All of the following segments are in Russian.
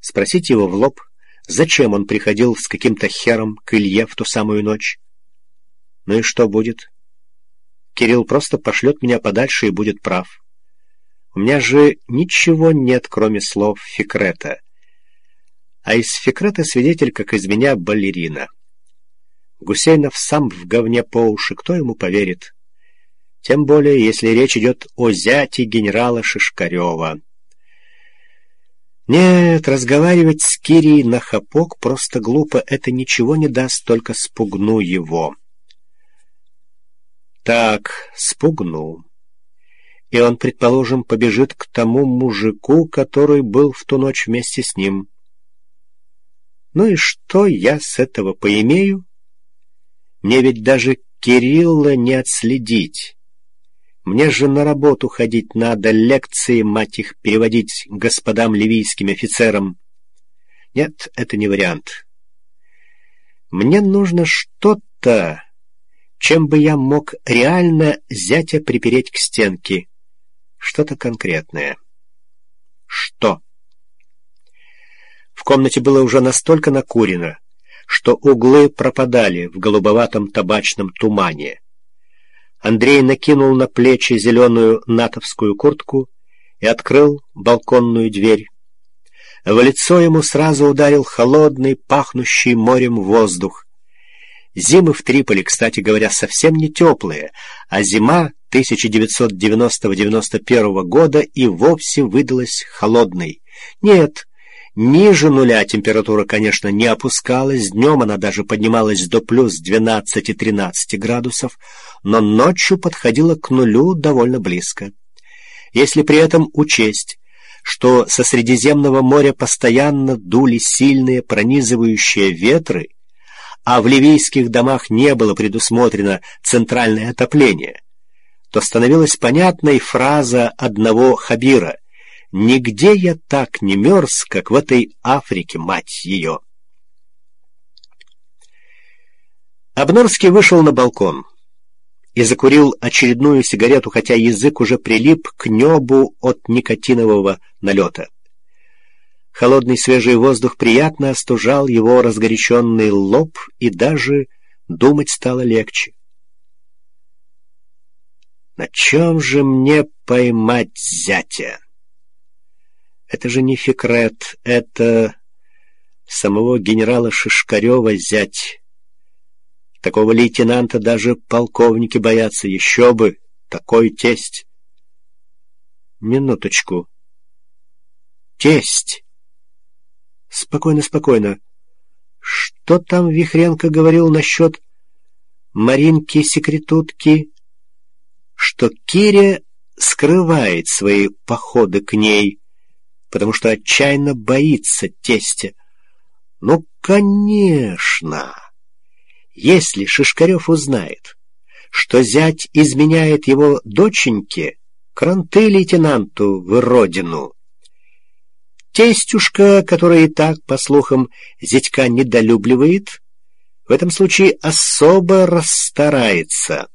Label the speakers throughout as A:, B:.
A: Спросить его в лоб, зачем он приходил с каким-то хером к Илье в ту самую ночь. Ну и что будет? Кирилл просто пошлет меня подальше и будет прав. У меня же ничего нет, кроме слов Фикрета. А из Фикрета свидетель, как из меня, балерина. Гусейнов сам в говне по уши, кто ему поверит? Тем более, если речь идет о зяте генерала Шишкарева. Нет, разговаривать с Кирей на хапок просто глупо, это ничего не даст, только спугну его. Так, спугну. И он, предположим, побежит к тому мужику, который был в ту ночь вместе с ним. Ну и что я с этого поимею? Мне ведь даже Кирилла не отследить. Мне же на работу ходить надо, лекции, мать их, переводить господам ливийским офицерам. Нет, это не вариант. Мне нужно что-то, чем бы я мог реально зятя припереть к стенке. Что-то конкретное. Что? В комнате было уже настолько накурено, что углы пропадали в голубоватом табачном тумане. Андрей накинул на плечи зеленую натовскую куртку и открыл балконную дверь. В лицо ему сразу ударил холодный, пахнущий морем воздух. Зимы в Триполи, кстати говоря, совсем не теплые, а зима 1990-91 года и вовсе выдалась холодной. Нет, ниже нуля температура, конечно, не опускалась, днем она даже поднималась до плюс 12-13 градусов, но ночью подходила к нулю довольно близко. Если при этом учесть, что со Средиземного моря постоянно дули сильные пронизывающие ветры, а в ливийских домах не было предусмотрено центральное отопление, то становилась понятной фраза одного хабира: «Нигде я так не мерз, как в этой Африке, мать ее». Обнорский вышел на балкон и закурил очередную сигарету, хотя язык уже прилип к небу от никотинового налета. Холодный свежий воздух приятно остужал его разгоряченный лоб, и даже думать стало легче. На чем же мне поймать зятя? Это же не Фикрет, это самого генерала Шишкарева зять. Такого лейтенанта даже полковники боятся, еще бы, такой тесть. Минуточку. Тесть. Спокойно, спокойно. Что там Вихренко говорил насчет Маринки-секретутки? Что Киря скрывает свои походы к ней, потому что отчаянно боится тестя. Ну, конечно. Если Шишкарев узнает, что зять изменяет его доченьке, кранты лейтенанту в родину. Тестюшка, который и так, по слухам, зятька недолюбливает, в этом случае особо расстарается.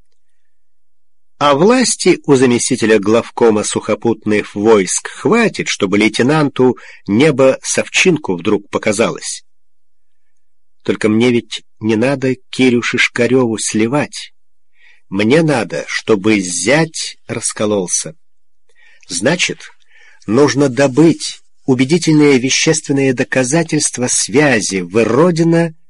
A: А власти у заместителя главкома сухопутных войск хватит, чтобы лейтенанту небо совчинку вдруг показалось. Только мне ведь не надо Кирю Шишкареву сливать. Мне надо, чтобы зять раскололся. Значит, нужно добыть убедительные вещественные доказательства связи Выродина